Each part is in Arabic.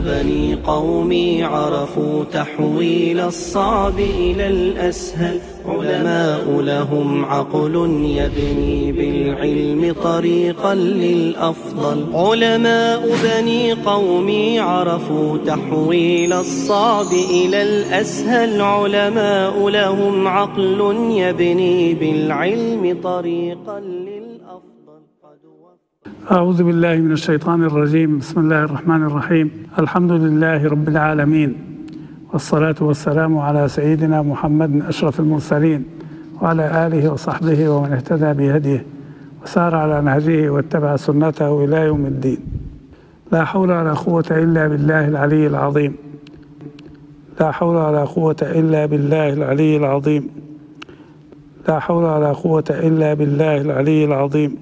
بني قومي عرفوا تحويل الصعب إلى الأسهل. علماء لهم عقل يبني بالعلم طريقا للأفضل. علماء بني قومي عرفوا تحويل الصعب إلى الأسهل. علماء لهم عقل يبني بالعلم طريقا للأفضل. أعوذ بالله من الشيطان الرجيم. بسم الله الرحمن الرحيم. الحمد لله رب العالمين، والصلاة والسلام على سيدنا محمد أشرف المرسلين وعلى آله وصحبه ومن اهتدى بهديه وسار على نهجه واتبع سنته إلى يوم الدين. لا حول ولا قوة إلا بالله العلي العظيم. لا حول ولا قوة إلا بالله العلي العظيم. لا حول ولا قوة إلا بالله العلي العظيم.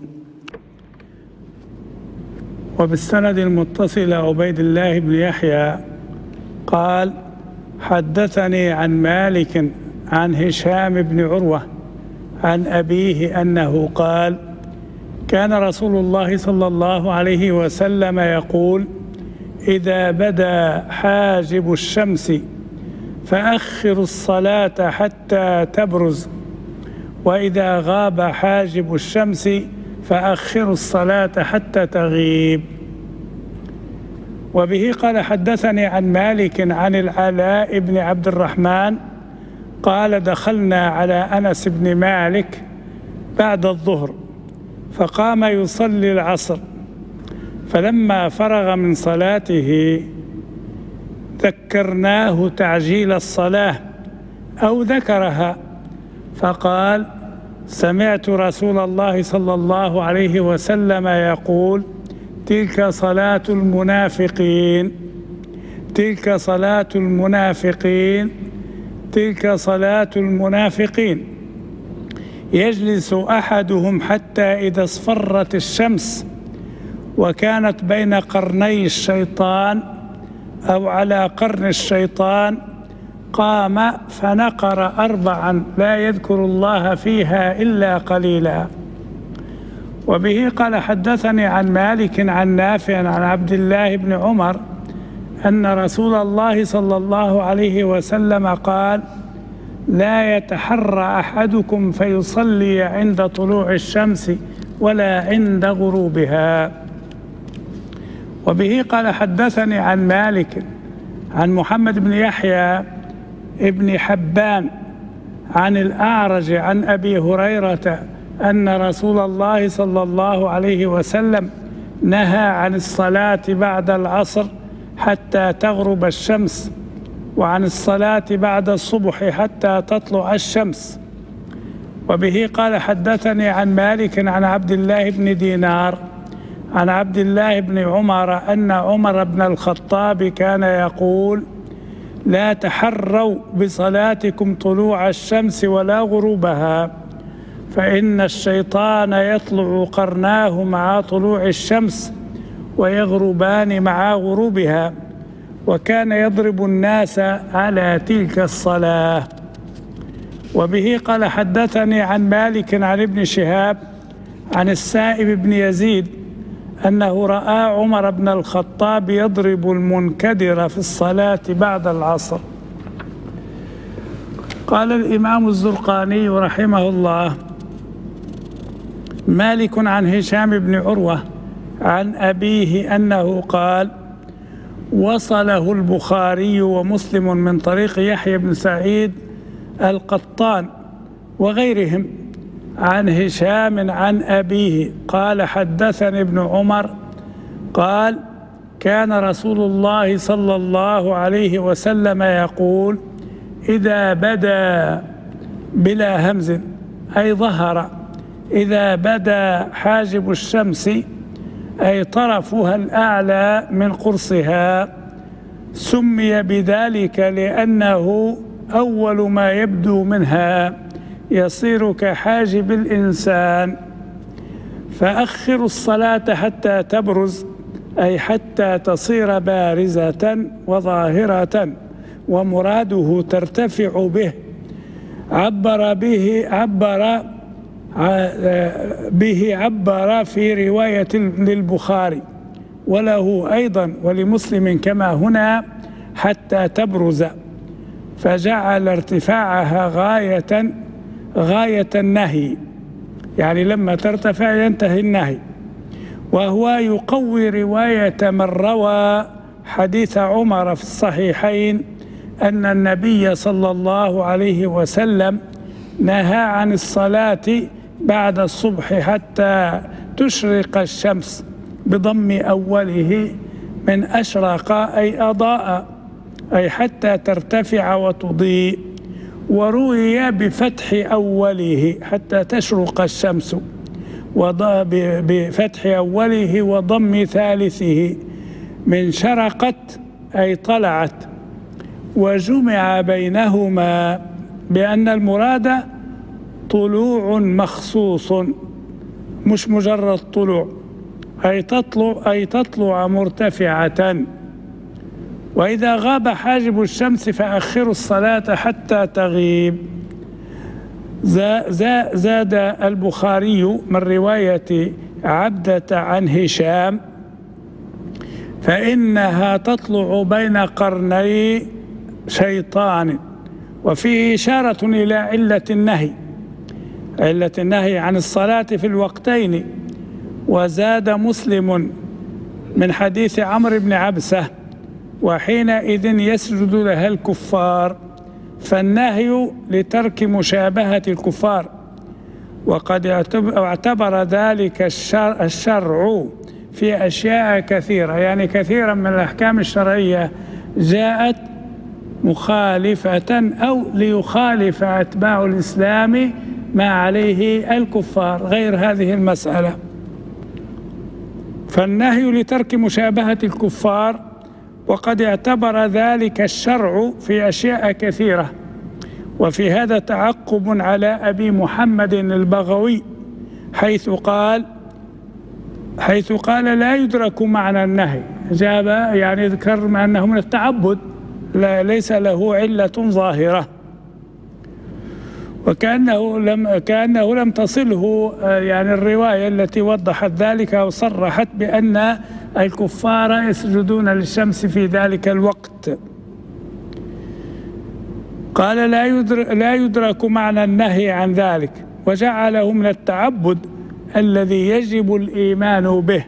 وبالسند المتصل عبيد الله بن يحيى قال: حدثني عن مالك عن هشام بن عروة عن أبيه أنه قال: كان رسول الله صلى الله عليه وسلم يقول: إذا بدا حاجب الشمس فأخروا الصلاة حتى تبرز، وإذا غاب حاجب الشمس فأخروا الصلاة حتى تغيب. وبه قال: حدثني عن مالك عن العلاء بن عبد الرحمن قال: دخلنا على أنس بن مالك بعد الظهر فقام يصلي العصر، فلما فرغ من صلاته ذكرناه تعجيل الصلاة أو ذكرها، فقال: سمعت رسول الله صلى الله عليه وسلم يقول: تلك صلاة المنافقين، تلك صلاة المنافقين، تلك صلاة المنافقين. يجلس أحدهم حتى إذا اصفرت الشمس وكانت بين قرني الشيطان أو على قرن الشيطان قام فنقر 4 لا يذكر الله فيها إلا قليلا. وبه قال: حدثني عن مالك عن نافع عن عبد الله بن عمر أن رسول الله صلى الله عليه وسلم قال: لا يتحرى أحدكم فيصلي عند طلوع الشمس ولا عند غروبها. وبه قال: حدثني عن مالك عن محمد بن يحيى ابن حبان عن الأعرج عن أبي هريرة أن رسول الله صلى الله عليه وسلم نهى عن الصلاة بعد العصر حتى تغرب الشمس، وعن الصلاة بعد الصبح حتى تطلع الشمس. وبه قال: حدثني عن مالك عن عبد الله بن دينار عن عبد الله بن عمر أن عمر بن الخطاب كان يقول: لا تحروا بصلاتكم طلوع الشمس ولا غروبها، فإن الشيطان يطلع قرناه مع طلوع الشمس ويغربان مع غروبها، وكان يضرب الناس على تلك الصلاة. وبه قال: حدثني عن مالك عن ابن شهاب عن السائب بن يزيد أنه رأى عمر بن الخطاب يضرب المنكدر في الصلاة بعد العصر. قال الإمام الزرقاني رحمه الله: مالك عن هشام بن عروة عن أبيه أنه قال: وصله البخاري ومسلم من طريق يحيى بن سعيد القطان وغيرهم عن هشام عن أبيه قال: حدثني ابن عمر قال: كان رسول الله صلى الله عليه وسلم يقول: إذا بدا بلا همز أي ظهر، إذا بدا حاجب الشمس أي طرفها الأعلى من قرصها، سمي بذلك لأنه أول ما يبدو منها، يصير كحاجب الإنسان. فأخروا الصلاة حتى تبرز أي حتى تصير بارزة وظاهرة، ومراده ترتفع به. عبر في رواية للبخاري وله أيضا ولمسلم كما هنا حتى تبرز، فجعل ارتفاعها غاية النهي، يعني لما ترتفع ينتهي النهي. وهو يقوي رواية من روى حديث عمر في الصحيحين أن النبي صلى الله عليه وسلم نهى عن الصلاة بعد الصبح حتى تشرق الشمس بضم أوله من أشرق أي أضاء، أي حتى ترتفع وتضيء، وروي بفتح أوله حتى تشرق الشمس بفتح أوله وضم ثالثه من شرقت أي طلعت، وجمع بينهما بأن المراد طلوع مخصوص مش مجرد طلوع، أي تطلع مرتفعة. وإذا غاب حاجب الشمس فأخروا الصلاة حتى تغيب. زاد البخاري من رواية عبدة عن هشام فإنها تطلع بين قرني شيطان، وفيه إشارة إلى علة النهي عن الصلاة في الوقتين. وزاد مسلم من حديث عمرو بن عبسة وحينئذ يسجد لها الكفار، فالنهي لترك مشابهة الكفار. وقد اعتبر ذلك الشرع في أشياء كثيرة، يعني كثيرا من الأحكام الشرعية جاءت مخالفة أو ليخالف أتباع الإسلام ما عليه الكفار غير هذه المسألة. فالنهي لترك مشابهة الكفار، وقد اعتبر ذلك الشرع في أشياء كثيرة. وفي هذا تعقب على أبي محمد البغوي حيث قال لا يدرك معنى النهي، جاب يعني ذكر أنه من التعبد ليس له علة ظاهرة، وكأنه لم تصله يعني الرواية التي وضحت ذلك وصرحت بأن الكفار يسجدون للشمس في ذلك الوقت. قال لا يدرك معنى النهي عن ذلك، وجعله من التعبد الذي يجب الإيمان به.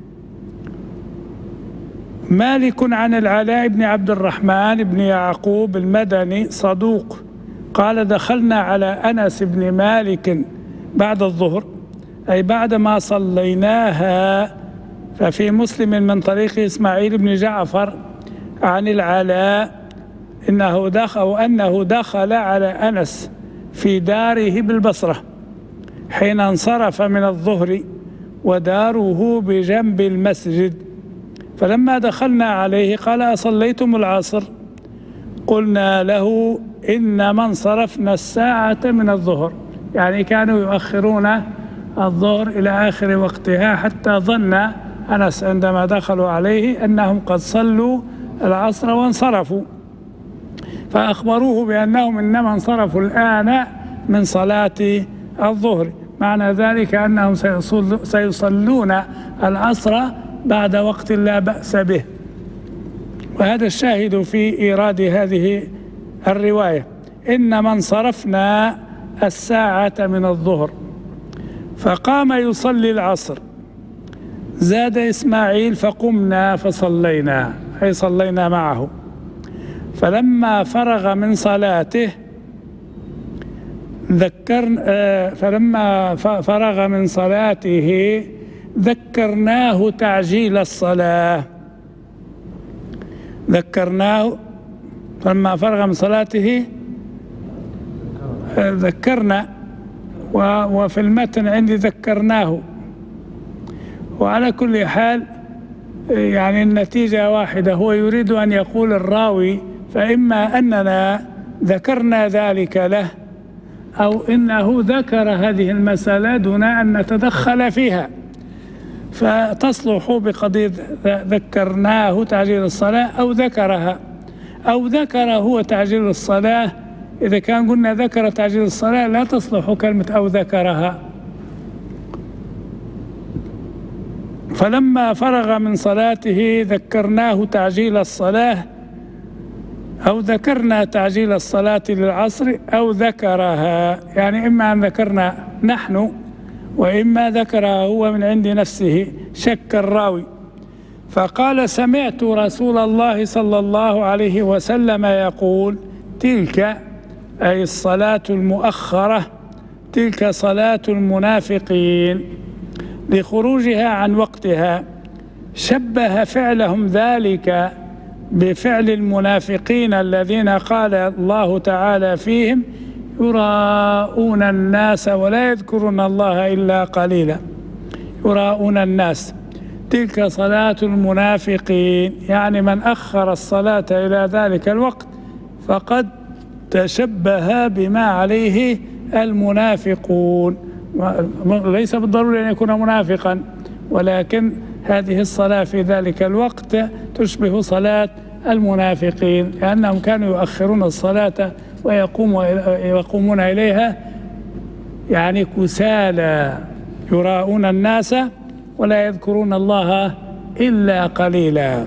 مالك عن العلاء بن عبد الرحمن بن يعقوب المدني صدوق قال دخلنا على أنس بن مالك بعد الظهر، أي بعدما صليناها. ففي مسلم من طريق إسماعيل بن جعفر عن العلاء أنه دخل على أنس في داره بالبصرة حين انصرف من الظهر، وداره بجنب المسجد. فلما دخلنا عليه قال أصليتم العصر؟ قلنا له إنما انصرفنا الساعة من الظهر، يعني كانوا يؤخرون الظهر إلى آخر وقتها، حتى ظن أنس عندما دخلوا عليه أنهم قد صلوا العصر وانصرفوا، فأخبروه بأنهم إنما انصرفوا الآن من صلاة الظهر، معنى ذلك أنهم سيصلون العصر بعد وقت لا بأس به. وهذا الشاهد في إيراد هذه الرواية، إنما انصرفنا الساعة من الظهر. فقام يصلي العصر. زاد إسماعيل فقمنا فصلينا، أي صلينا معه. فلما فرغ من صلاته ذكرناه تعجيل الصلاة. فلما فرغ من صلاته ذكرنا، وفي المتن عندي ذكرناه. وعلى كل حال يعني النتيجة واحدة، هو يريد أن يقول الراوي فإما أننا ذكرنا ذلك له، أو إنه ذكر هذه المسألة دون أن نتدخل فيها، فتصلح بقضية ذكرناه تعجيل الصلاة أو ذكر هو تعجيل الصلاة. إذا كان قلنا ذكر تعجيل الصلاة لا تصلح كلمة أو ذكرها. فلما فرغ من صلاته ذكرناه تعجيل الصلاة، أو ذكرنا تعجيل الصلاة للعصر، أو ذكرها، يعني إما أن ذكرنا نحن وإما ذكرها هو من عند نفسه، شك الراوي. فقال: سمعت رسول الله صلى الله عليه وسلم يقول: تلك أي الصلاة المؤخرة، تلك صلاة المنافقين، لخروجها عن وقتها. شبه فعلهم ذلك بفعل المنافقين الذين قال الله تعالى فيهم: يراءون الناس ولا يذكرون الله إلا قليلا. يراءون الناس، تلك صلاة المنافقين، يعني من أخر الصلاة إلى ذلك الوقت فقد تشبه بما عليه المنافقون. ليس بالضروري أن يكون منافقا، ولكن هذه الصلاة في ذلك الوقت تشبه صلاة المنافقين، لأنهم كانوا يؤخرون الصلاة ويقومون إليها يعني كسالى، يراءون الناس ولا يذكرون الله إلا قليلا.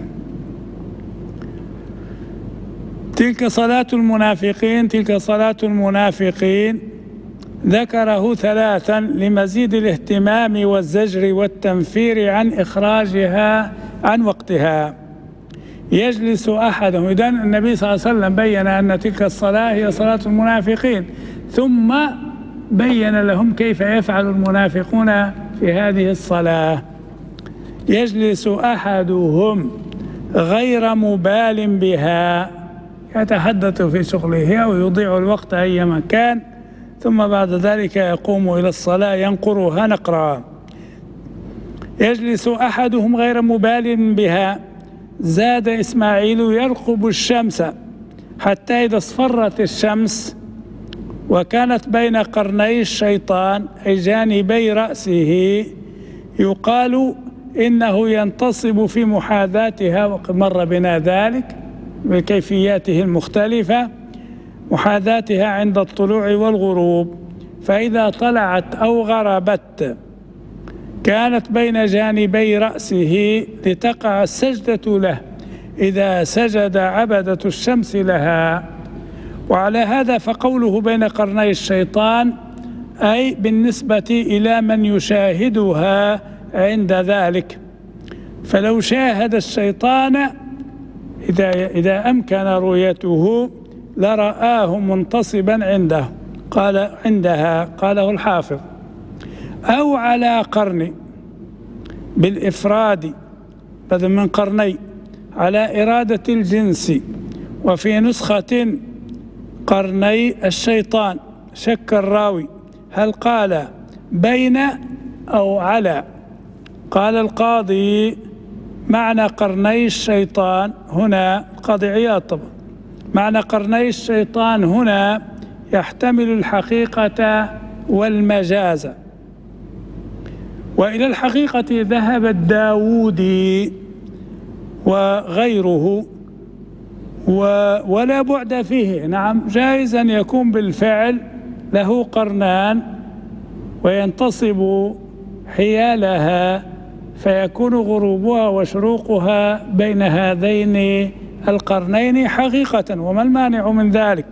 تلك صلاة المنافقين، تلك صلاة المنافقين، ذكره ثلاثا لمزيد الاهتمام والزجر والتنفير عن إخراجها عن وقتها. يجلس أحدهم، إذن النبي صلى الله عليه وسلم بين أن تلك الصلاة هي صلاة المنافقين، ثم بين لهم كيف يفعل المنافقون في هذه الصلاة. يجلس أحدهم غير مبال بها، يتحدث في شغله أو يضيع الوقت أي مكان، ثم بعد ذلك يقوم إلى الصلاة ينقرها نقرا. يجلس أحدهم غير مبال بها. زاد إسماعيل: يرقب الشمس حتى إذا اصفرت الشمس وكانت بين قرني الشيطان أي جانبي رأسه، يقال إنه ينتصب في محاذاتها، وقد مر بنا ذلك بكيفياته المختلفة، محاذاتها عند الطلوع والغروب. فإذا طلعت أو غربت كانت بين جانبي رأسه لتقع السجدة له إذا سجد عبدة الشمس لها. وعلى هذا فقوله بين قرني الشيطان أي بالنسبة إلى من يشاهدها عند ذلك. فلو شاهد الشيطان إذا أمكن رؤيته لرآه منتصبا عنده، قال عندها، قاله الحافظ. أو على قرن بالإفراد بدل من قرني، على إرادة الجنس. وفي نسخة قرني الشيطان، شك الراوي هل قال بين أو على. قال القاضي: معنى قرني الشيطان هنا، القاضي عياض طبعا، معنى قرني الشيطان هنا يحتمل الحقيقة والمجاز. وإلى الحقيقة ذهب الداودي وغيره، ولا بعد فيه. نعم، جائز أن يكون بالفعل له قرنان وينتصب حيالها، فيكون غروبها وشروقها بين هذين القرنين حقيقة، وما المانع من ذلك؟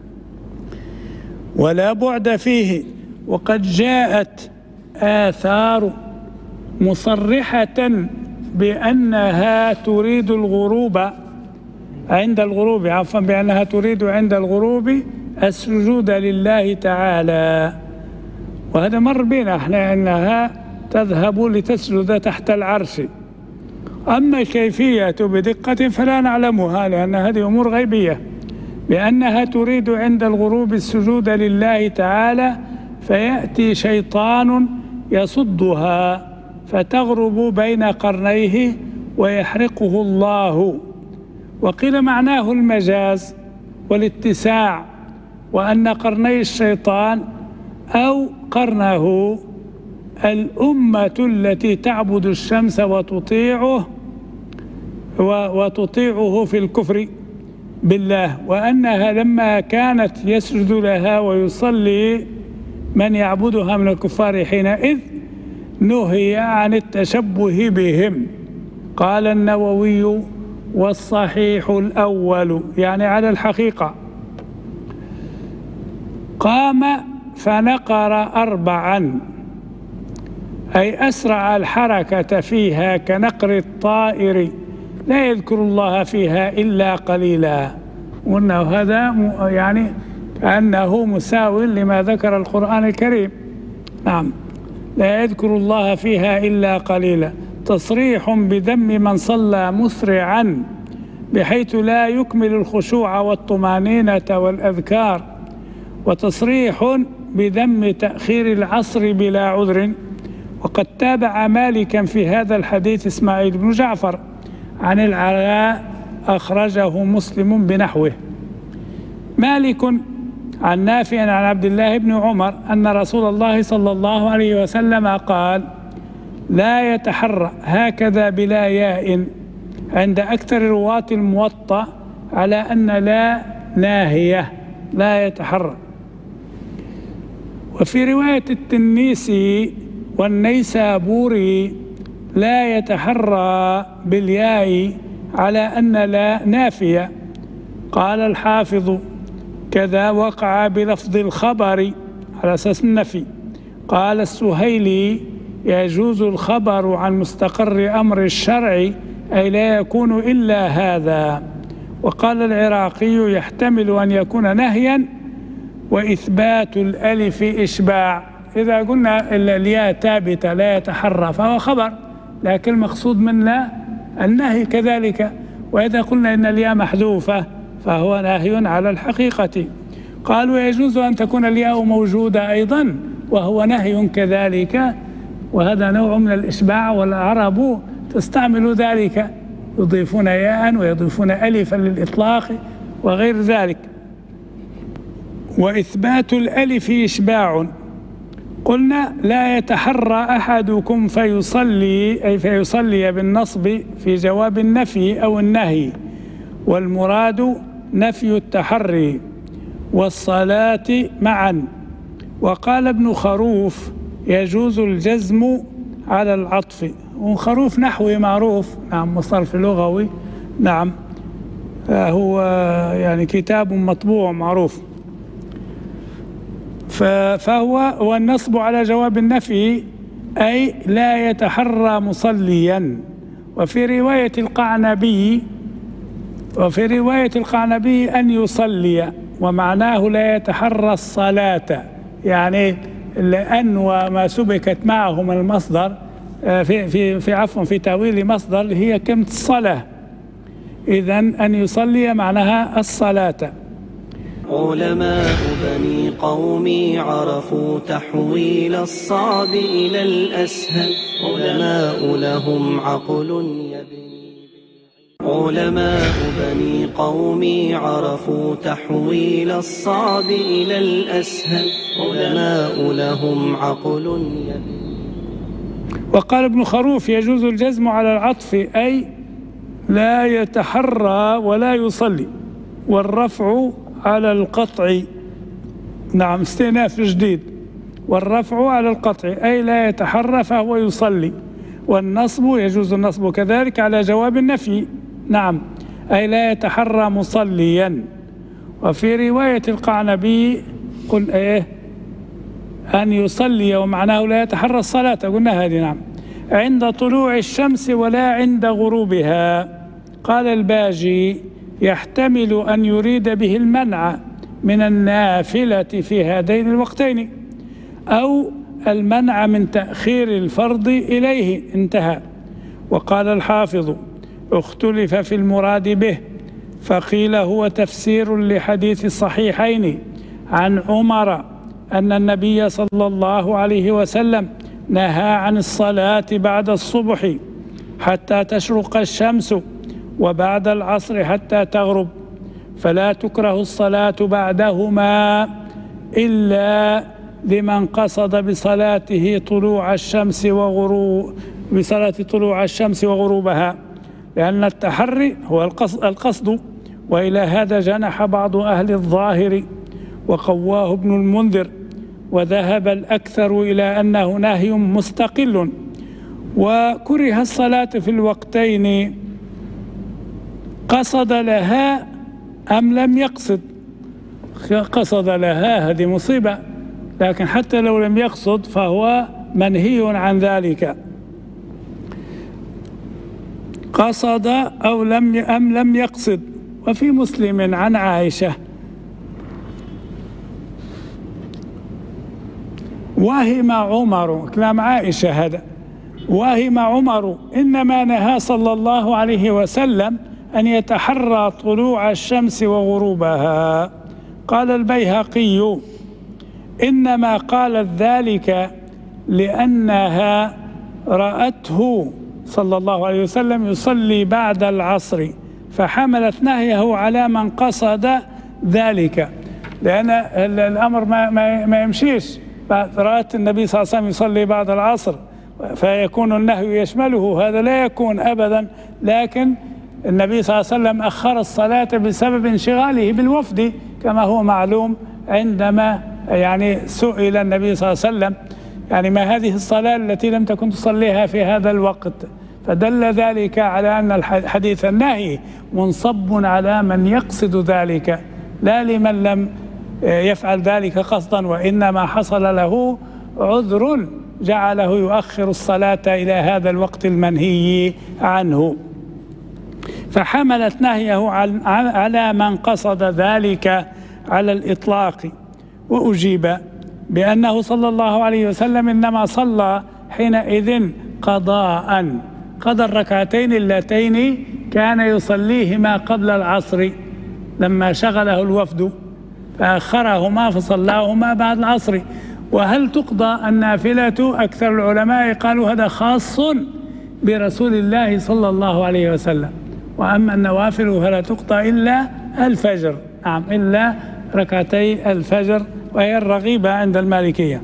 ولا بعد فيه. وقد جاءت آثار مصرحة بأنها تريد الغروب عند الغروب، عفوا، بأنها تريد عند الغروب السجود لله تعالى. وهذا مر بنا احنا أنها تذهب لتسجد تحت العرش. أما الكيفية بدقة فلا نعلمها، لأن هذه أمور غيبية. بأنها تريد عند الغروب السجود لله تعالى، فيأتي شيطان يصدها فتغرب بين قرنيه ويحرقه الله. وقيل معناه المجاز والاتساع، وأن قرني الشيطان أو قرنه الأمة التي تعبد الشمس وتطيعه في الكفر بالله، وأنها لما كانت يسجد لها ويصلي من يعبدها من الكفار حينئذ، نهي عن التشبه بهم. قال النووي: والصحيح الأول، يعني على الحقيقة. قام فنقر 4، أي أسرع الحركة فيها كنقر الطائر، لا يذكر الله فيها إلا قليلا. وأنه هذا يعني أنه مساو لما ذكر القرآن الكريم. نعم، لا يذكر الله فيها إلا قليلا. تصريح بذم من صلى مسرعا بحيث لا يكمل الخشوع والطمأنينة والأذكار، وتصريح بذم تأخير العصر بلا عذر. وقد تابع مالكا في هذا الحديث إسماعيل بن جعفر عن العلاء، أخرجه مسلم بنحوه. مالك عن نافع عن عبد الله بن عمر أن رسول الله صلى الله عليه وسلم قال: لا يتحرى هكذا بلا ياء، عند أكثر رواة الموطأ على أن لا ناهية، لا يتحرى. وفي رواية التنيسي والنيسابوري لا يتحرى بالياء على أن لا نافية. قال الحافظ: كذا وقع بلفظ الخبر على أساس النفي. قال السهيلي: يجوز الخبر عن مستقر أمر الشرع، أي لا يكون إلا هذا. وقال العراقي: يحتمل أن يكون نهيا وإثبات الألف إشباع. إذا قلنا الياء ثابتة لا يتحرى فهو خبر، لكن المقصود منه النهي كذلك. وإذا قلنا إن الياء محذوفة فهو نهي على الحقيقة. قالوا: يجوز أن تكون الياء موجودة أيضا وهو نهي كذلك، وهذا نوع من الإشباع، والعرب تستعمل ذلك، يضيفون ياء ويضيفون ألفا للإطلاق وغير ذلك. وإثبات الألف إشباع. قلنا: لا يتحرى أحدكم فيصلي، أي فيصلي بالنصب في جواب النفي أو النهي، والمراد نفي التحري والصلاة معا. وقال ابن خروف: يجوز الجزم على العطف. وخروف نحوي معروف، نعم، مصرف لغوي، نعم، هو يعني كتاب مطبوع معروف. فهو والنصب على جواب النفي، أي لا يتحرى مصليا. وفي رواية القعنبي أن يصلي، ومعناه لا يتحرى الصلاة، يعني لأن وما سبكت معه من المصدر في تأويل مصدر هي كلمة الصلاة. إذن أن يصلي معناها الصلاة. علماء بني قومي عرفوا تحويل الصعب إلى الأسهل، علماء لهم عقل يبني. علماء بني قومي عرفوا تحويل الصعب إلى الأسهل، علماء لهم عقل يبني. وقال ابن خروف: يجوز الجزم على العطف، أي لا يتحرى ولا يصلي، والرفع على القطع، نعم، استئناف جديد. والرفع على القطع أي لا يتحرى فهو يصلي. والنصب يجوز النصب كذلك على جواب النفي، نعم، أي لا يتحرى مصليا. وفي رواية القعنبي قل أن يصلي، ومعناه لا يتحرى الصلاة، قلنا هذه، نعم، عند طلوع الشمس ولا عند غروبها. قال الباجي: يحتمل أن يريد به المنع من النافلة في هذين الوقتين، أو المنع من تأخير الفرض إليه. انتهى. وقال الحافظ: اختلف في المراد به، فقيل هو تفسير لحديث الصحيحين عن عمر أن النبي صلى الله عليه وسلم نهى عن الصلاة بعد الصبح حتى تشرق الشمس، وبعد العصر حتى تغرب، فلا تكره الصلاة بعدهما إلا لمن قصد بصلاته طلوع الشمس وغروبها، لأن التحري هو القصد. وإلى هذا جنح بعض أهل الظاهر وقواه ابن المنذر، وذهب الأكثر إلى أنه نهي مستقل. وكره الصلاة في الوقتين قصد لها أم لم يقصد. قصد لها هذه مصيبة، لكن حتى لو لم يقصد فهو منهي عن ذلك. قصد أو لم يقصد. وفي مسلم عن عائشة: وهم عمر، كلام عائشة هذا، وهم عمر إنما نهى صلى الله عليه وسلم أن يتحرى طلوع الشمس وغروبها. قال البيهقي: إنما قالت ذلك لأنها رأته صلى الله عليه وسلم يصلي بعد العصر، فحملت نهيه على من قصد ذلك، لأن الأمر ما يمشيش. رأت النبي صلى الله عليه وسلم يصلي بعد العصر فيكون النهي يشمله، هذا لا يكون أبدا. لكن النبي صلى الله عليه وسلم أخر الصلاة بسبب انشغاله بالوفد، كما هو معلوم عندما سئل النبي صلى الله عليه وسلم ما هذه الصلاة التي لم تكن تصليها في هذا الوقت، فدل ذلك على أن الحديث النهي منصب على من يقصد ذلك، لا لمن لم يفعل ذلك قصدا، وإنما حصل له عذر جعله يؤخر الصلاة إلى هذا الوقت المنهي عنه. فحملت نهيه على من قصد ذلك على الإطلاق. وأجيب بأنه صلى الله عليه وسلم إنما صلى حينئذ قضاء، قضى الركعتين اللتين كان يصليهما قبل العصر لما شغله الوفد، فأخرهما فصلاهما بعد العصر. وهل تقضى النافلة؟ أكثر العلماء قالوا هذا خاص برسول الله صلى الله عليه وسلم، وأما النوافل فلا تقضى إلا الفجر، نعم، إلا ركعتي الفجر، وهي الرغيبة عند المالكية.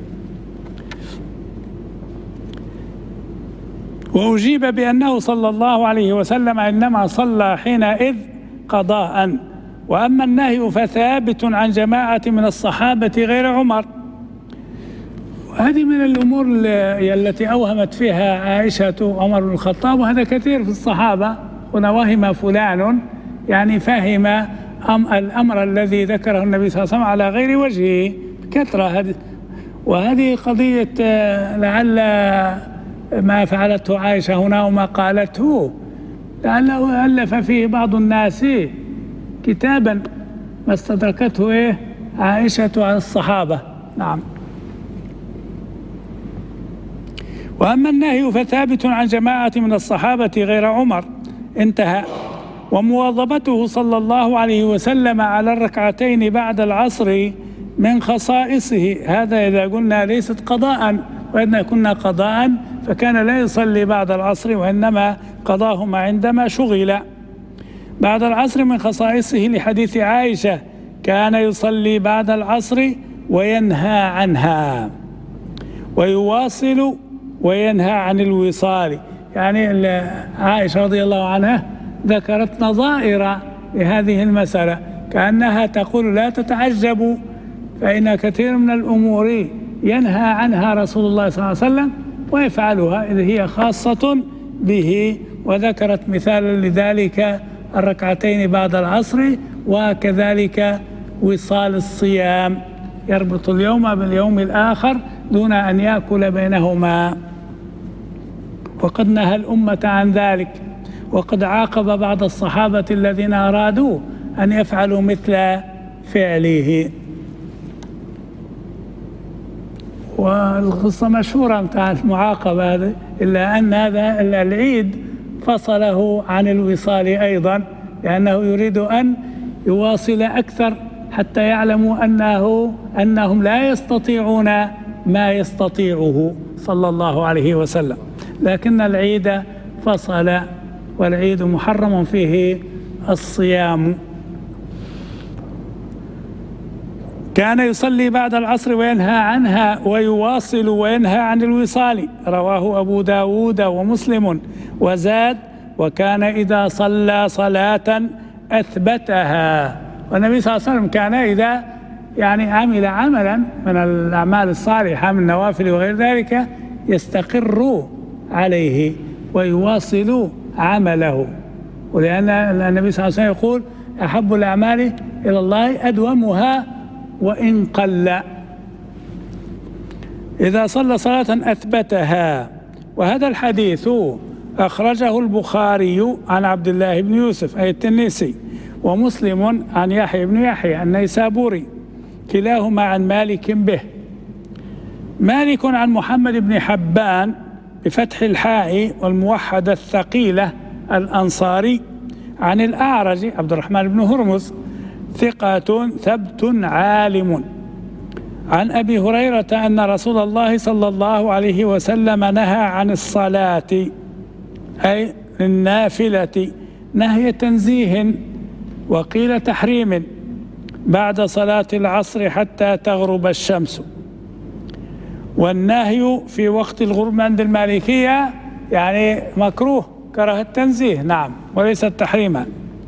وأجيب بأنه صلى الله عليه وسلم إنما صلى حينئذ قضاء. وأما النهي فثابت عن جماعة من الصحابة غير عمر. هذه من الأمور التي أوهمت فيها عائشة عمر بن الخطاب، وهذا كثير في الصحابة. هنا وهم فلان فهم الأمر الذي ذكره النبي صلى الله عليه وسلم على غير وجهه بكثرة. وهذه قضية لعل ما فعلته عائشة هنا وما قالته لعله ألف فيه بعض الناس كتابا ما استدركته عائشة على الصحابة، نعم. وأما النهي فثابت عن جماعة من الصحابة غير عمر، انتهى. ومواظبته صلى الله عليه وسلم على الركعتين بعد العصر من خصائصه، هذا إذا قلنا ليست قضاء، وإذا كنا قضاء فكان لا يصلي بعد العصر، وإنما قضاهما عندما شغل. بعد العصر من خصائصه لحديث عائشة كان يصلي بعد العصر وينهى عنها، ويواصل وينهى عن الوصال. عائشة رضي الله عنها ذكرت نظائر لهذه المسألة، كأنها تقول لا تتعجبوا، فإن كثير من الأمور ينهى عنها رسول الله صلى الله عليه وسلم ويفعلها إذ هي خاصة به. وذكرت مثالا لذلك الركعتين بعد العصر، وكذلك وصال الصيام، يربط اليوم باليوم الآخر دون أن يأكل بينهما. وقد نهى الأمة عن ذلك، وقد عاقب بعض الصحابة الذين أرادوا أن يفعلوا مثل فعله. والقصة مشهورة متاع المعاقبة هذه، إلا أن هذا العيد فصله عن الوصال أيضا، لأنه يريد أن يواصل أكثر حتى يعلموا أنهم لا يستطيعون ما يستطيعه صلى الله عليه وسلم. لكن العيد فصل، والعيد محرم فيه الصيام. كان يصلي بعد العصر وينهى عنها، ويواصل وينهى عن الوصال، رواه أبو داود ومسلم. وزاد: وكان إذا صلى صلاة أثبتها. والنبي صلى الله عليه وسلم كان إذا يعني عمل عملا من الأعمال الصالحة من النوافل وغير ذلك يستقر عليه ويواصل عمله. ولأن النبي صلى الله عليه وسلم يقول أحب الأعمال إلى الله أدومها وإن قل. إذا صلى صلاة أثبتها. وهذا الحديث أخرجه البخاري عن عبد الله بن يوسف أي التنيسي، ومسلم عن يحيى بن يحيى النيسابوري، كلاهما عن مالك به. مالك عن محمد بن حبان بفتح الحاء والموحدة الثقيلة الأنصاري، عن الأعرج عبد الرحمن بن هرمز ثقة ثبت عالم، عن أبي هريرة أن رسول الله صلى الله عليه وسلم نهى عن الصلاة أي النافلة نهي تنزيه وقيل تحريم بعد صلاة العصر حتى تغرب الشمس. والنهي في وقت الغروب عند المالكية يعني مكروه، كره التنزيه نعم وليس التحريم.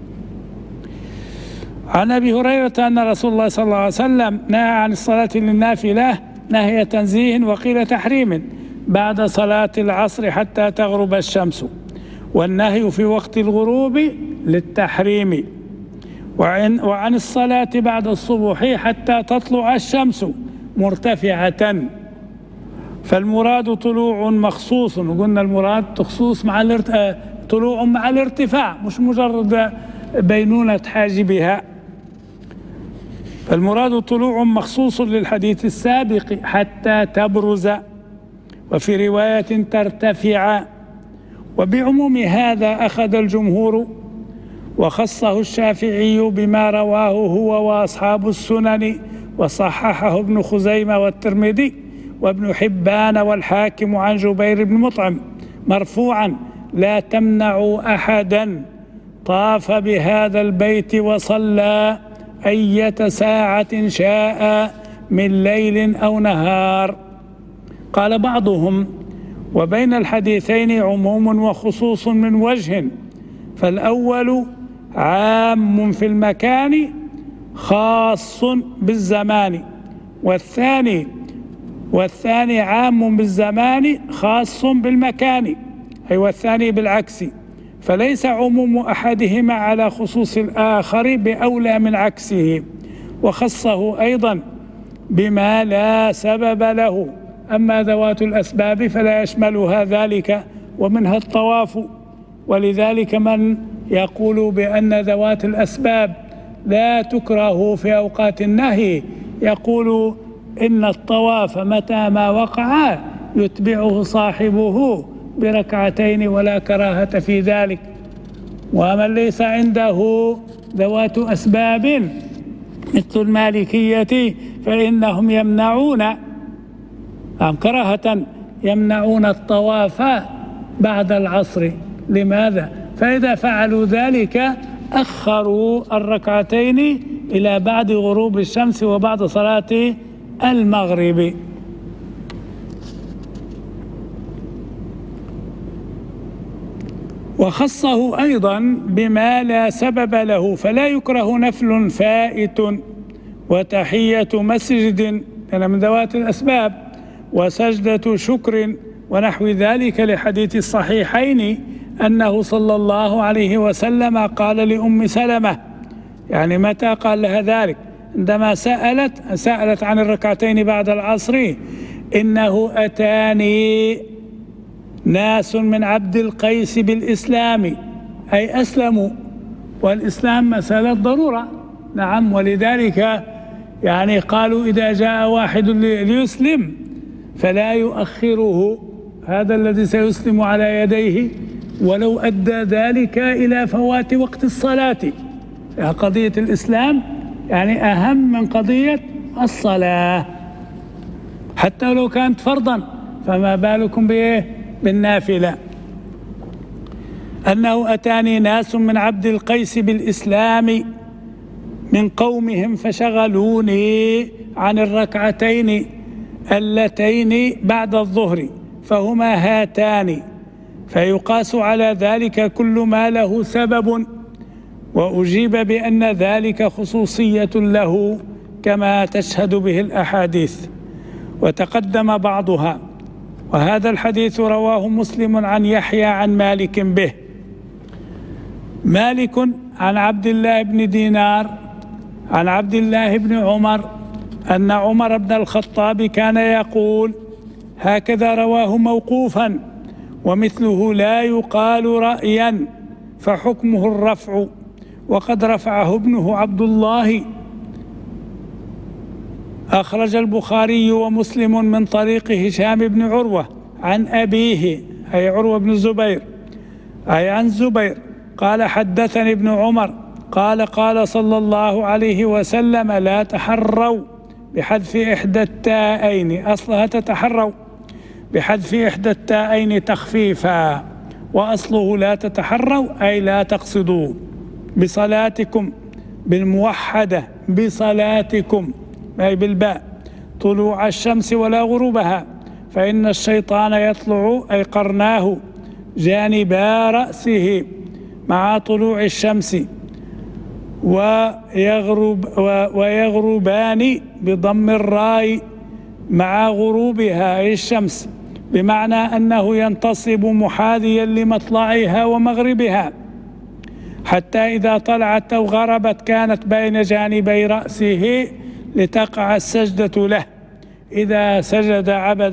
عن أبي هريرة أن رسول الله صلى الله عليه وسلم نهى عن الصلاة للنافلة نهي تنزيه وقيل تحريم بعد صلاة العصر حتى تغرب الشمس. والنهي في وقت الغروب للتحريم. وعن الصلاة بعد الصبح حتى تطلع الشمس مرتفعة، فالمراد طلوع مخصوص، وقلنا المراد تخصوص مع طلوع مع الارتفاع مش مجرد بينونة حاجبها. فالمراد طلوع مخصوص للحديث السابق حتى تبرز، وفي رواية ترتفع. وبعموم هذا أخذ الجمهور، وخصه الشافعي بما رواه هو وأصحاب السنن، وصححه ابن خزيمة والترمذي وابن حبان والحاكم عن جبير بن مطعم مرفوعا: لا تمنعوا أحدا طاف بهذا البيت وصلى أية ساعة شاء من ليل أو نهار. قال بعضهم: وبين الحديثين عموم وخصوص من وجه، فالأول عام في المكان خاص بالزمان، والثاني عام بالزمان خاص بالمكان، أي والثاني بالعكس، فليس عموم أحدهما على خصوص الآخر بأولى من عكسه. وخصه أيضا بما لا سبب له، أما ذوات الأسباب فلا يشملها ذلك، ومنها الطواف. ولذلك من يقول بأن ذوات الأسباب لا تكره في أوقات النهي يقول إن الطواف متى ما وقع يتبعه صاحبه بركعتين ولا كراهة في ذلك. ومن ليس عنده ذوات أسباب مثل المالكية فإنهم يمنعون كراهة يمنعون الطواف بعد العصر. لماذا؟ فإذا فعلوا ذلك أخروا الركعتين إلى بعد غروب الشمس وبعد صلاة المغرب. وخصه أيضا بما لا سبب له، فلا يكره نفل فائت وتحية مسجد من ذوات الأسباب وسجدة شكر ونحو ذلك، لحديث الصحيحين أنه صلى الله عليه وسلم قال لأم سلمة، يعني متى قال لها ذلك؟ عندما سألت عن الركعتين بعد العصر: إنه أتاني ناس من عبد القيس بالإسلام، أي أسلموا، والإسلام مسألة ضرورة نعم. ولذلك يعني قالوا إذا جاء واحد ليسلم فلا يؤخره هذا الذي سيسلم على يديه ولو أدى ذلك إلى فوات وقت الصلاة. قضية الإسلام يعني أهم من قضية الصلاة حتى لو كانت فرضا، فما بالكم بالنافلة. أنه أتاني ناس من عبد القيس بالإسلام من قومهم فشغلوني عن الركعتين اللتين بعد الظهر فهما هاتان، فيقاس على ذلك كل ما له سبب. وأجيب بأن ذلك خصوصية له كما تشهد به الأحاديث، وتقدم بعضها. وهذا الحديث رواه مسلم عن يحيى عن مالك به. مالك عن عبد الله بن دينار عن عبد الله بن عمر أن عمر بن الخطاب كان يقول، هكذا رواه موقوفا، ومثله لا يقال رأيا فحكمه الرفع، وقد رفعه ابنه عبد الله. أخرج البخاري ومسلم من طريق هشام بن عروة عن أبيه أي عروة بن الزبير أي عن الزبير قال حدثني ابن عمر قال قال صلى الله عليه وسلم لا تحروا بحذف إحدى التاءين، أصلها تتحروا، بحذف إحدى التاءين تخفيفا، وأصله لا تتحروا أي لا تقصدوا بصلاتكم بالموحدة بصلاتكم أي بالباء طلوع الشمس ولا غروبها، فإن الشيطان يطلع أي قرناه جانبا رأسه مع طلوع الشمس، ويغربان بضم الراء مع غروبها أي الشمس، بمعنى أنه ينتصب محاذيا لمطلعها ومغربها، حتى إذا طلعت أو غربت كانت بين جانبي رأسه لتقع السجدة له. إذا سجد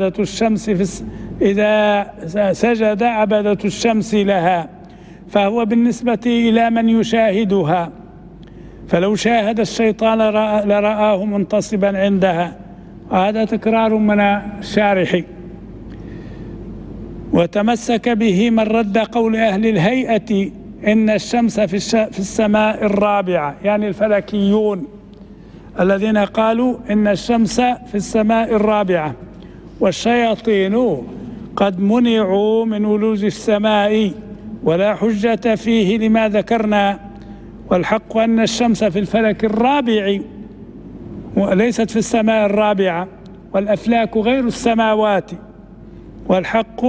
عبدة الشمس لها، فهو بالنسبة إلى من يشاهدها، فلو شاهد الشيطان لرآه منتصبا عندها. وهذا تكرار من الشارح. وتمسك به من رد قول أهل الهيئة إن الشمس في السماء الرابعة، يعني الفلكيون الذين قالوا إن الشمس في السماء الرابعة، والشياطين قد منعوا من ولوج السماء ولا حجة فيه لما ذكرنا، والحق أن الشمس في الفلك الرابع وليست في السماء الرابعة، والأفلاك غير السماوات، والحق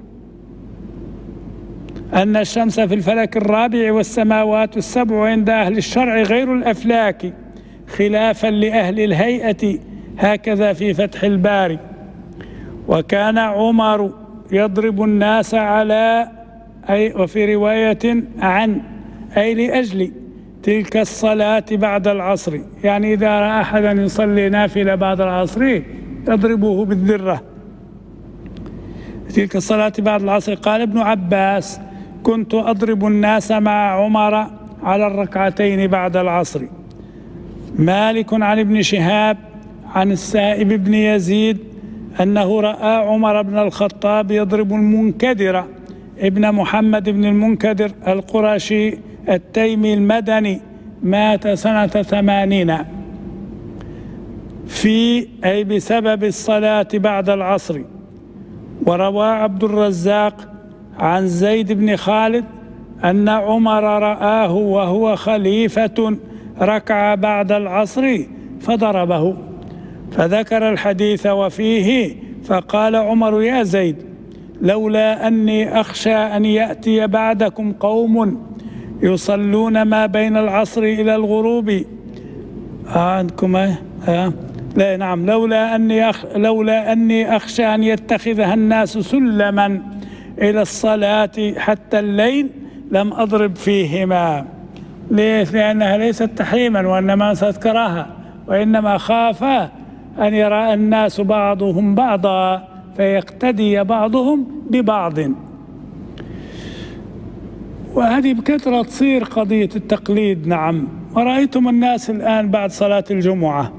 أن الشمس في الفلك الرابع والسماوات السبع عند أهل الشرع غير الأفلاك، خلافا لأهل الهيئة، هكذا في فتح الباري. وكان عمر يضرب الناس على وفي رواية عن أي لأجل تلك الصلاة بعد العصر، يعني إذا رأى أحدا يصلي نافلة بعد العصر يضربه بالذرة. تلك الصلاة بعد العصر. قال ابن عباس كنت أضرب الناس مع عمر على الركعتين بعد العصر. مالك عن ابن شهاب عن السائب بن يزيد أنه رأى عمر بن الخطاب يضرب المنكدر ابن محمد بن المنكدر القرشي التيمي المدني، مات سنة 80 أي بسبب الصلاة بعد العصر. وروى عبد الرزاق عن زيد بن خالد أن عمر رآه وهو خليفة ركع بعد العصر فضربه، فذكر الحديث وفيه فقال عمر يا زيد لولا أني أخشى أن يأتي بعدكم قوم يصلون ما بين العصر إلى الغروب لا نعم لولا أني أخشى أن يتخذها الناس سلما إلى الصلاة حتى الليل لم أضرب فيهما. ليش؟ لأنها ليست تحريما وإنما كراهة، وإنما خاف أن يرى الناس بعضهم بعضا فيقتدي بعضهم ببعض. وهذه بكثرة تصير قضية التقليد. نعم. ورأيتم الناس الآن بعد صلاة الجمعة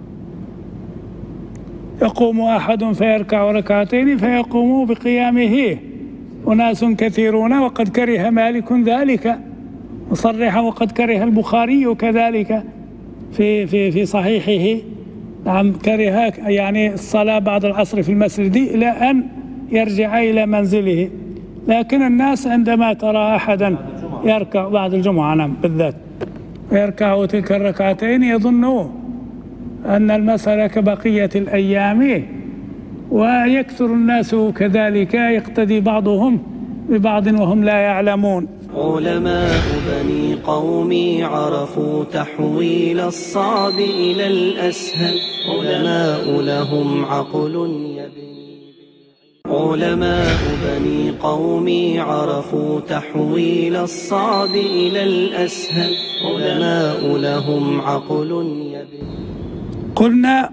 يقوم أحد فيركع ركعتين فيقوم بقيامه أناس كثيرون، وقد كره مالك ذلك مصرحا، وقد كره البخاري كذلك في صحيحه. نعم كره يعني الصلاة بعد العصر في المسجد إلى أن يرجع إلى منزله. لكن الناس عندما ترى أحدا يركع بعد الجمعة نعم بالذات ويركع تلك الركعتين يظن أن المسألة كبقية الأيام، ويكثر الناس كذلك يقتدي بعضهم ببعض وهم لا يعلمون. علماء بني قومي عرفوا تحويل الصعب إلى الأسهل. علماء لهم عقل يبني. علماء بني قومي عرفوا تحويل الصعب إلى الأسهل. علماء لهم عقل يبني. قلنا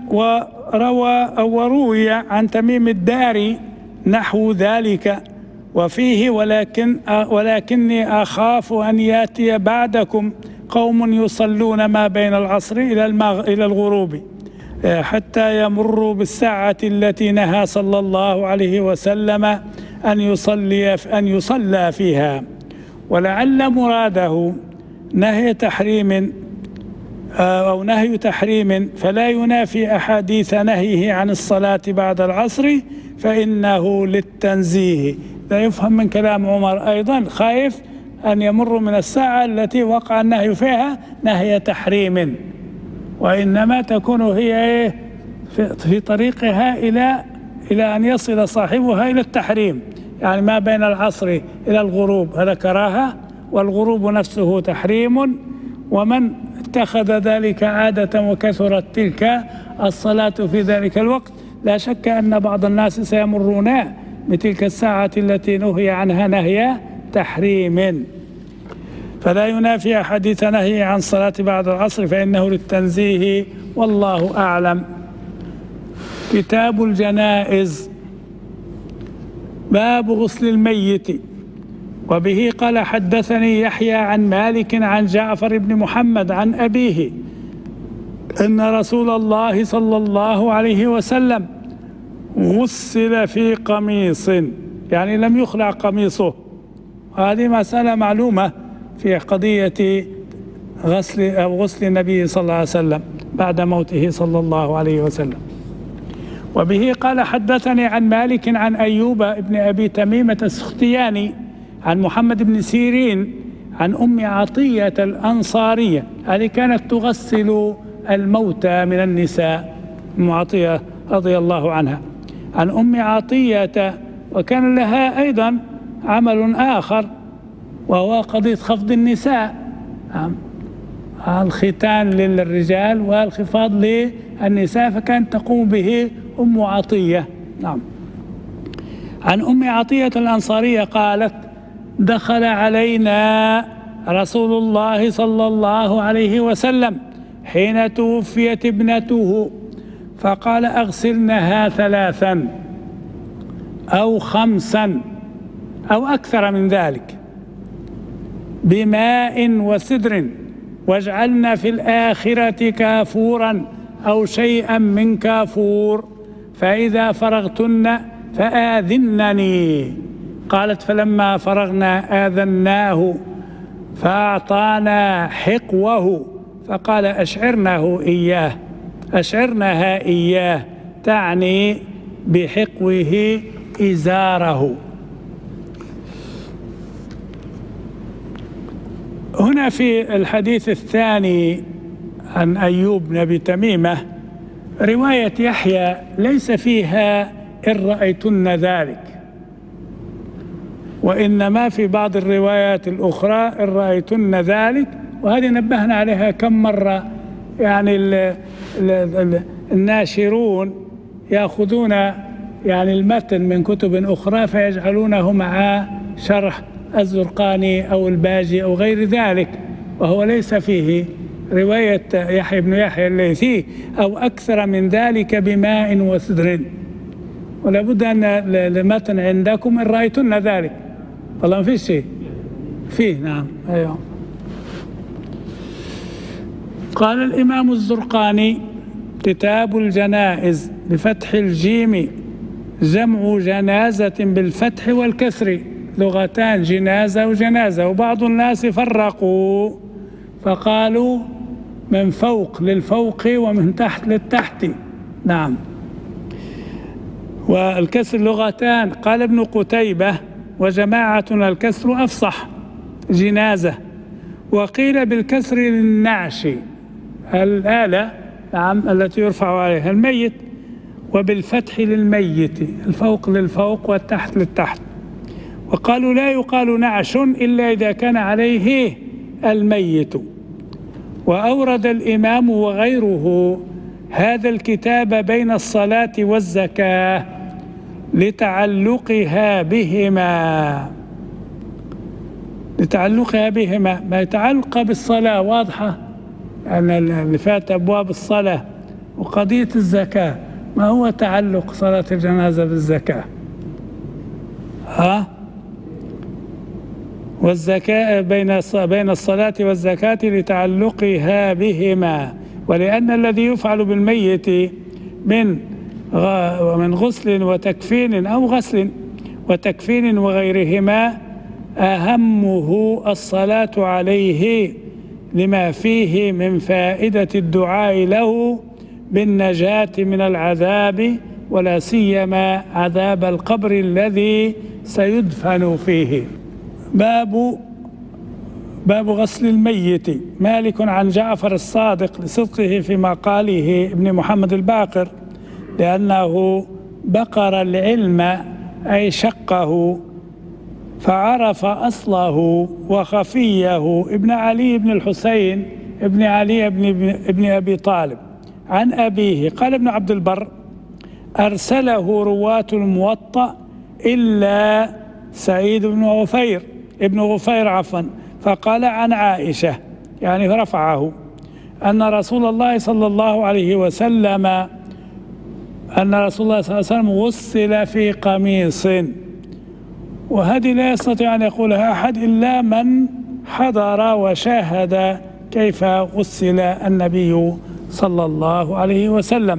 وروي عن تميم الداري نحو ذلك وفيه ولكني أخاف أن يأتي بعدكم قوم يصلون ما بين العصر إلى الغروب حتى يمروا بالساعة التي نهى صلى الله عليه وسلم أن يصلى فيها، ولعل مراده نهي تحريم أو نهي تحريم فلا ينافي أحاديث نهيه عن الصلاة بعد العصر فإنه للتنزيه. لا يفهم من كلام عمر أيضا خايف أن يمر من الساعة التي وقع النهي فيها نهي تحريم، وإنما تكون هي في طريقها إلى أن يصل صاحبها إلى التحريم، يعني ما بين العصر إلى الغروب هذا كراهة، والغروب نفسه تحريم. ومن اتخذ ذلك عادة وكثرت تلك الصلاة في ذلك الوقت لا شك أن بعض الناس سيمرون بتلك الساعة التي نهي عنها نهي تحريم، فلا ينافي أحاديث نهي عن الصلاة بعد العصر فإنه للتنزيه والله أعلم. كتاب الجنائز. باب غسل الميت. وبه قال حدثني يحيى عن مالك عن جعفر بن محمد عن أبيه أن رسول الله صلى الله عليه وسلم غسل في قميص، يعني لم يخلع قميصه. هذه مسألة معلومة في قضية غسل النبي صلى الله عليه وسلم بعد موته صلى الله عليه وسلم. وبه قال حدثني عن مالك عن أيوب ابن أبي تميمة السختياني عن محمد بن سيرين عن أم عطية الأنصارية، هذه كانت تغسل الموتى من النساء، أم عطية رضي الله عنها، عن أم عطية، وكان لها أيضا عمل آخر وهو قضية خفض النساء، الختان للرجال والخفاض للنساء، فكانت تقوم به أم عطية. نعم. عن أم عطية الأنصارية قالت: دخل علينا رسول الله صلى الله عليه وسلم حين توفيت ابنته فقال: اغسلنها 3 أو 5 أو أكثر من ذلك بماء وسدر، واجعلن في الآخرة كافورا أو شيئا من كافور، فإذا فرغتن فآذنني. قالت: فلما فرغنا آذناه فأعطانا حقوه فقال: أشعرنها إياه، تعني بحقوه إزاره. هنا في الحديث الثاني عن أيوب بن أبي تميمة رواية يحيى ليس فيها إن رأيتن ذلك، وإنما في بعض الروايات الأخرى إن رأيتن ذلك، وهذه نبهنا عليها كم مرة. يعني الناشرون يأخذون يعني المتن من كتب أخرى فيجعلونه مع شرح الزرقاني أو الباجي أو غير ذلك، وهو ليس فيه. رواية يحيى بن يحيى الليثي أو أكثر من ذلك بماء وسدر، ولا بد أن المتن عندكم إن رأيتن ذلك. والله ما فيش شيء فيه. نعم. أيوه. قال الإمام الزرقاني: كتاب الجنائز بفتح الجيم جمع جنازة بالفتح والكسر، لغتان جنازة وجنازة، وبعض الناس فرقوا فقالوا من فوق للفوق ومن تحت للتحت. نعم. والكسر لغتان. قال ابن قتيبة: وجماعة الكسر أفصح، جنازة. وقيل بالكسر للنعش، الآلة نعم التي يرفع عليها الميت، وبالفتح للميت، الفوق للفوق والتحت للتحت. وقالوا لا يقال نعش إلا إذا كان عليه الميت. وأورد الإمام وغيره هذا الكتاب بين الصلاة والزكاة لتعلقها بهما، ما يتعلق بالصلاة واضحة، أن اللي فات أبواب الصلاة وقضية الزكاة. ما هو تعلق صلاة الجنازة بالزكاة؟ والزكاة بين الصلاة والزكاة لتعلقها بهما، ولأن الذي يفعل بالميت من غسل وتكفين أو غسل وتكفين وغيرهما أهمه الصلاة عليه لما فيه من فائدة الدعاء له بالنجاة من العذاب، ولا سيما عذاب القبر الذي سيدفن فيه. باب غسل الميت. مالك عن جعفر الصادق لصدقه في مقاله ابن محمد الباقر، لأنه بقر العلم أي شقه فعرف أصله وخفيه. ابن علي بن الحسين ابن علي ابن أبي طالب عن أبيه. قال ابن عبد البر: أرسله رواة الموطأ إلا سعيد ابن غفير فقال عن عائشة، يعني رفعه، أن رسول الله صلى الله عليه وسلم غسل في قميص. وهذه لا يستطيع أن يقولها أحد إلا من حضر وشاهد كيف غسل النبي صلى الله عليه وسلم.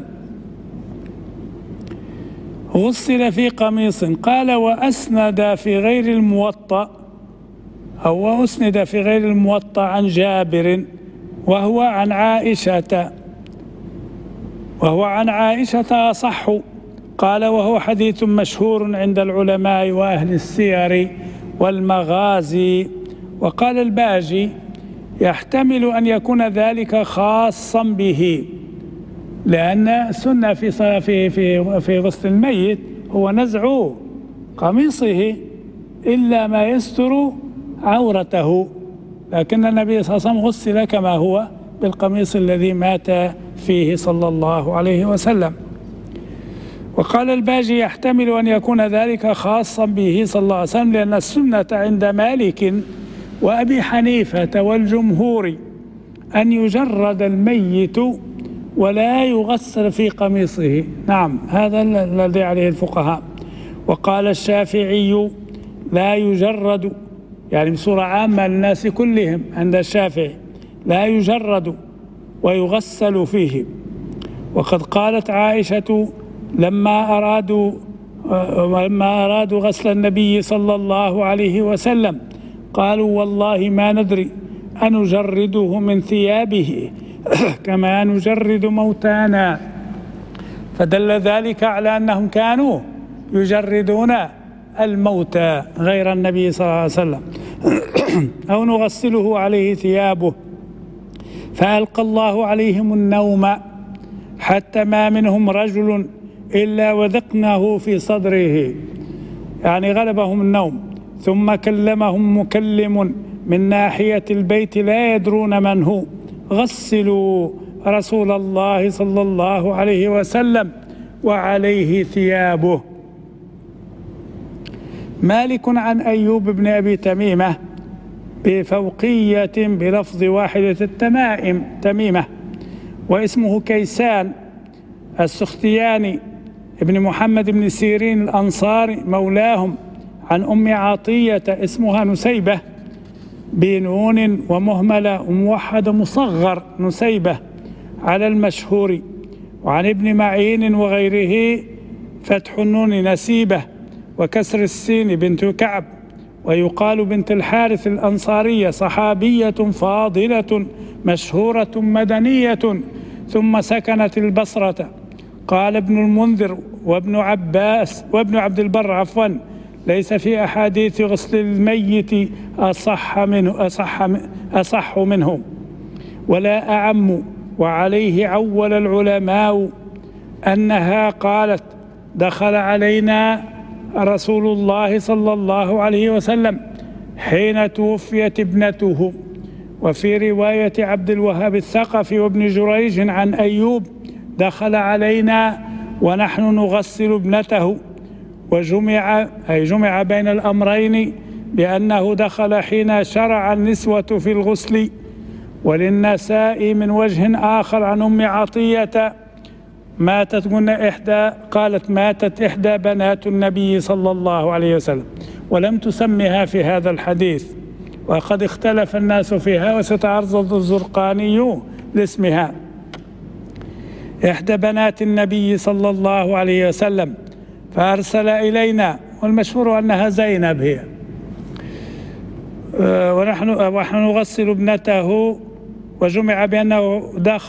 غسل في قميص. قال: وأسند في غير الموطأ عن جابر وهو عن عائشة أصح. قال: وهو حديث مشهور عند العلماء وأهل السير والمغازي. وقال الباجي: يحتمل أن يكون ذلك خاصا به، لأن السنة في غسل الميت هو نزع قميصه إلا ما يستر عورته، لكن النبي صلى الله عليه وسلم غسل كما هو بالقميص الذي مات فيه صلى الله عليه وسلم. وقال الباجي: يحتمل أن يكون ذلك خاصا به صلى الله عليه وسلم، لأن السنة عند مالك وأبي حنيفة والجمهور أن يجرد الميت ولا يغسل في قميصه. نعم، هذا الذي عليه الفقهاء. وقال الشافعي: لا يجرد، يعني بصورة عامة للناس كلهم عند الشافعي، لا يجرد ويغسل فيه. وقد قالت عائشة لما أرادوا غسل النبي صلى الله عليه وسلم قالوا: والله ما ندري أنجرده من ثيابه كما نجرد موتانا. فدل ذلك على أنهم كانوا يجردون الموتى غير النبي صلى الله عليه وسلم أو نغسله عليه ثيابه. فألقى الله عليهم النوم حتى ما منهم رجل إلا وذقنه في صدره، يعني غلبهم النوم. ثم كلمهم مكلم من ناحية البيت لا يدرون من هو: غسلوا رسول الله صلى الله عليه وسلم وعليه ثيابه. مالك عن أيوب بن أبي تميمة بفوقية بلفظ واحدة تميمة، واسمه كيسان السختياني ابن محمد بن سيرين الأنصاري مولاهم، عن أم عطية اسمها نسيبة بنون ومهملة وموحد مصغر نسيبة على المشهور. وعن ابن معين وغيره فتح النون نسيبة وكسر السين بنت كعب، ويقال بنت الحارث الأنصارية، صحابية فاضلة مشهورة مدنية ثم سكنت البصرة. قال ابن المنذر وابن عبد البر ليس في أحاديث غسل الميت أصح منه ولا أعم. وعليه عول العلماء أنها قالت: دخل علينا رسول الله صلى الله عليه وسلم حين توفيت ابنته. وفي رواية عبد الوهاب الثقفي وابن جريج عن أيوب: دخل علينا ونحن نغسل ابنته. جمع بين الأمرين بأنه دخل حين شرع النسوة في الغسل. وللنساء من وجه آخر عن أم عطية قالت: ماتت إحدى بنات النبي صلى الله عليه وسلم، ولم تسمها في هذا الحديث، وقد اختلف الناس فيها، وستعرض الزرقاني لاسمها. إحدى بنات النبي صلى الله عليه وسلم، فأرسل إلينا، والمشهور أنها زينب هي، ونحن نغسل ابنته. وجمع بأنه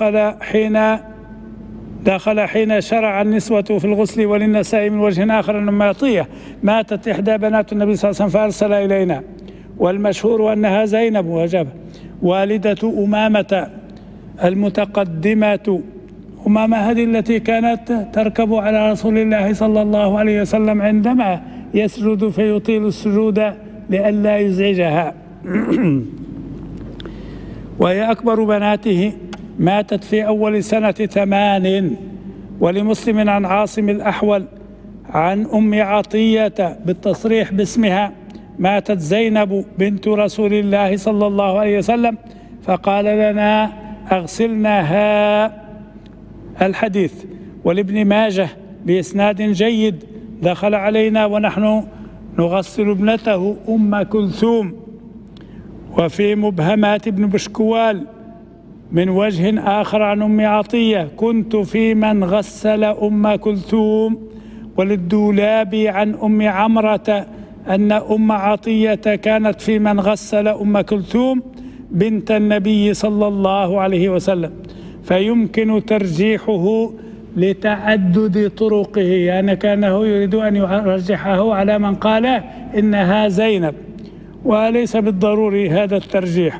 دخل حين شرع النسوة في الغسل. وللنساء من وجه آخر أن أم عطية ماتت إحدى بنات النبي صلى الله عليه وسلم فأرسل إلينا، والمشهور أنها زينب وجب والدة أمامة المتقدمة. أمامة هذه التي كانت تركب على رسول الله صلى الله عليه وسلم عندما يسجد فيطيل السجود لئلا يزعجها. وهي أكبر بناته، ماتت في أول سنة 8. ولمسلم عن عاصم الأحول عن أم عطية بالتصريح باسمها: ماتت زينب بنت رسول الله صلى الله عليه وسلم فقال لنا: أغسلناها. الحديث. ولابن ماجه بإسناد جيد: دخل علينا ونحن نغسل ابنته أم كلثوم. وفي مبهمات ابن بشكوال من وجه آخر عن أم عطية: كنت في من غسل أم كلثوم. وللدولابي عن أم عمرة أن أم عطية كانت في من غسل أم كلثوم بنت النبي صلى الله عليه وسلم، فيمكن ترجيحه لتعدد طرقه، يعني كانه يريد أن يرجحه على من قال إنها زينب، وليس بالضروري هذا الترجيح،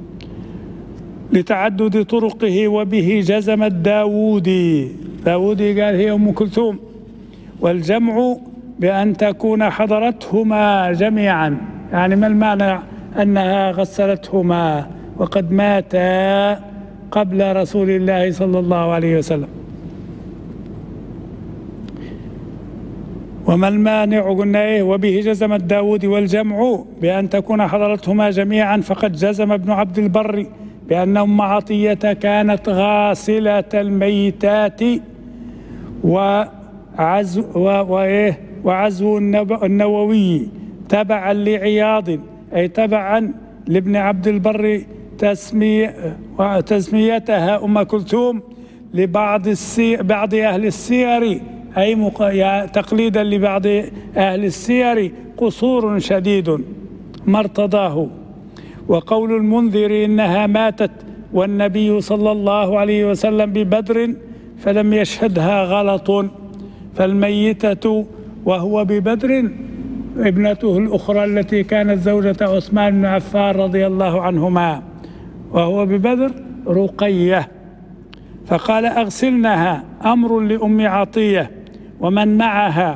لتعدد طرقه. وبه جزم الداودي قال هي أم كلثوم. والجمع بأن تكون حضرتهما جميعا، يعني ما المعنى أنها غسلتهما وقد ماتا قبل رسول الله صلى الله عليه وسلم؟ وما المانع؟ قلنا إيه؟ وبه جزم الداودي. والجمع بأن تكون حضرتهما جميعا، فقد جزم ابن عبد البر بأن أم عطية كانت غاسلة الميتات. وعزو النووي تبعا لعياض، أي تبعا لابن عبد البر، تسميتها أم كلثوم لبعض أهل السير، أي تقليدا لبعض أهل السير، قصور شديد ما ارتضاه. وقول المنذر إنها ماتت والنبي صلى الله عليه وسلم ببدر فلم يشهدها غلط، فالميتة وهو ببدر ابنته الأخرى التي كانت زوجة عثمان بن عفان رضي الله عنهما، وهو ببدر رقية. فقال: أغسلنها، أمر لأم عطية ومن معها.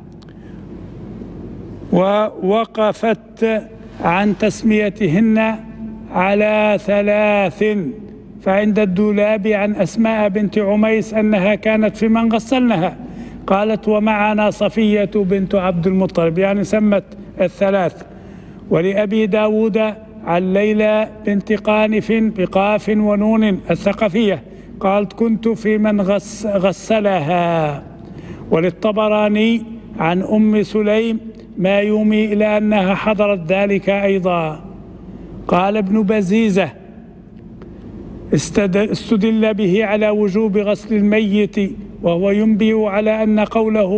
ووقفت عن تسميتهن على 3. فعند الدولابي عن أسماء بنت عميس أنها كانت في من غسلنها، قالت: ومعنا صفية بنت عبد المطلب، يعني سمت 3. ولأبي داود عن ليلى بنت قانف بقاف ونون الثقفية قالت: كنت في من غسلها. وللطبراني عن أم سليم ما يومي إلى أنها حضرت ذلك أيضا. قال ابن بزيزة: استدل به على وجوب غسل الميت، وهو ينبئ على أن قوله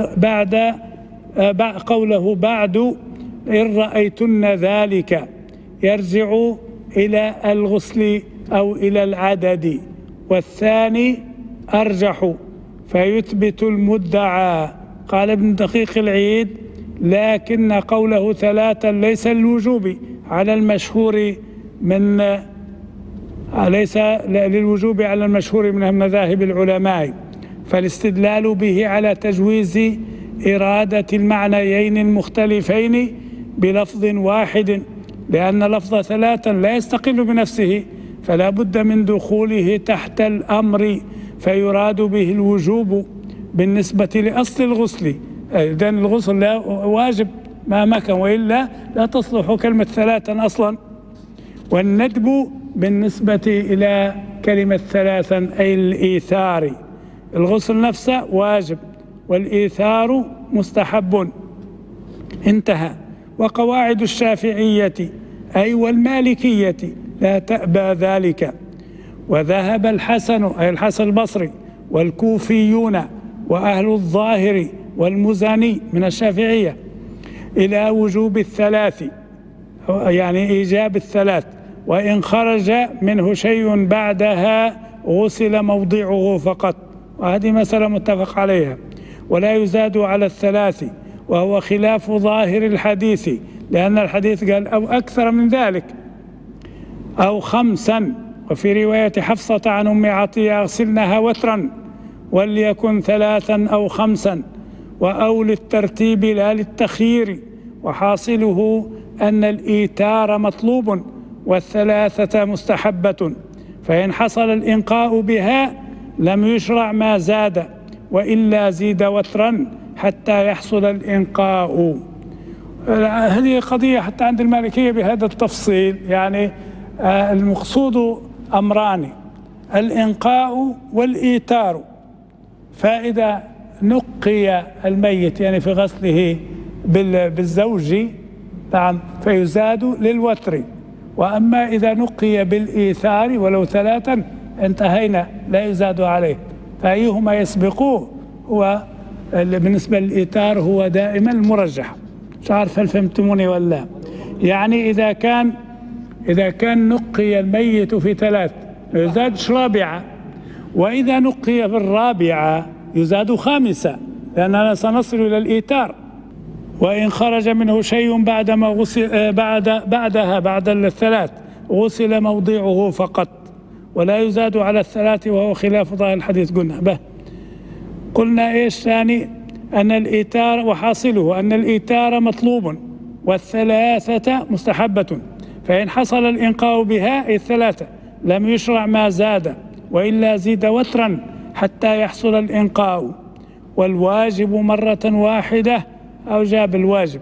بعد إن رأيتن ذلك يرجع إلى الغسل أو إلى العدد، والثاني أرجح فيثبت المدعى. قال ابن دقيق العيد: لكن قوله 3 ليس للوجوب على المشهور من مذاهب العلماء، فالاستدلال به على تجويز إرادة المعنيين المختلفين بلفظ واحد، لأن لفظ ثلاثا لا يستقل بنفسه، فلا بد من دخوله تحت الأمر، فيراد به الوجوب بالنسبة لأصل الغسل. إذن الغسل لا واجب ما مكن، وإلا لا تصلح كلمة ثلاثا أصلا. والندب بالنسبة إلى كلمة ثلاثا أي الإيثار، الغسل نفسه واجب والإيثار مستحب. انتهى. وقواعد الشافعية أي والمالكية لا تأبى ذلك. وذهب الحسن أي الحسن البصري والكوفيون وأهل الظاهر والمزني من الشافعية إلى وجوب الثلاث، يعني إيجاب الثلاث، وإن خرج منه شيء بعدها غسل موضعه فقط، وهذه مسألة متفق عليها. ولا يزاد على الثلاث، وهو خلاف ظاهر الحديث، لأن الحديث قال أو أكثر من ذلك أو خمسا. وفي رواية حفصة عن أم عطية اغسلنها وترا وليكن ثلاثا أو خمسا، وأو للترتيب لا للتخيير. وحاصله أن الإيتار مطلوب والثلاثة مستحبة، فإن حصل الإنقاء بها لم يشرع ما زاد، وإلا زيد وترا حتى يحصل الإنقاء. هذه قضية حتى عند المالكية بهذا التفصيل، يعني المقصود أمران: الإنقاء والإيتار. فإذا نقي الميت يعني في غسله بالزوج نعم فيزاد للوتر، وأما إذا نقي بالإيثار ولو ثلاثا انتهينا لا يزاد عليه. فأيهما يسبقوه هو بالنسبة للإيتار هو دائما المرجح. مش عارف هل فهمتموني ولا؟ يعني إذا كان نقي الميت في ثلاث يزادش رابعة، وإذا نقي في الرابعة يزاد خامسة، لأننا سنصل إلى الإيتار. وإن خرج منه شيء بعدما غسل بعد الثلاث غسل موضعه فقط، ولا يزاد على الثلاث، وهو خلاف ظاهر الحديث. قلنا إيش ثاني؟ أن الإيتار وحاصله أن الإيتار مطلوب والثلاثة مستحبة، فإن حصل الإنقاء بها الثلاثة لم يشرع ما زاد، وإلا زيد وترا حتى يحصل الإنقاء. والواجب مرة واحدة أو جاب الواجب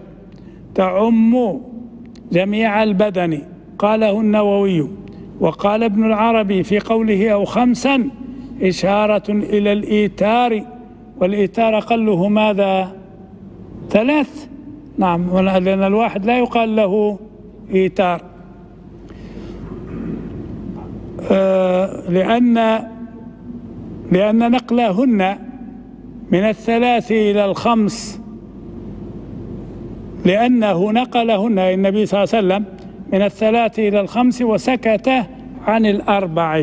تعم جميع البدن، قاله النووي. وقال ابن العربي في قوله أو خمسا إشارة إلى الإيتار، والإيتار أقله ماذا؟ ثلاث. نعم، لأن الواحد لا يقال له إيتار، لأن نقلهن من الثلاث إلى الخمس، لأنه نقلهن النبي صلى الله عليه وسلم من الثلاث إلى الخمس وسكت عن الأربع.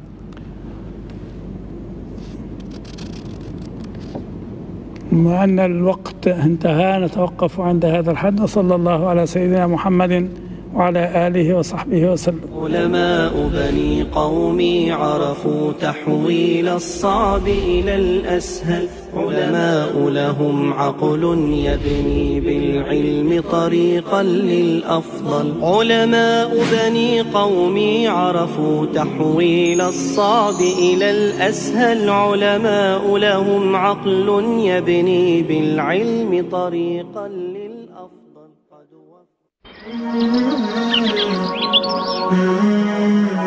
وأن الوقت انتهى نتوقف عند هذا الحد، وصلى الله على سيدنا محمد وعلى آله وصحبه وسلم. علماء بني قومي عرفوا تحويل الصعب إلى الأسهل، علماء لهم عقل يبني بالعلم طريقا للأفضل. علماء بني قومي عرفوا تحويل الصعب إلى الأسهل، علماء لهم عقل يبني بالعلم طريقا للأفضل.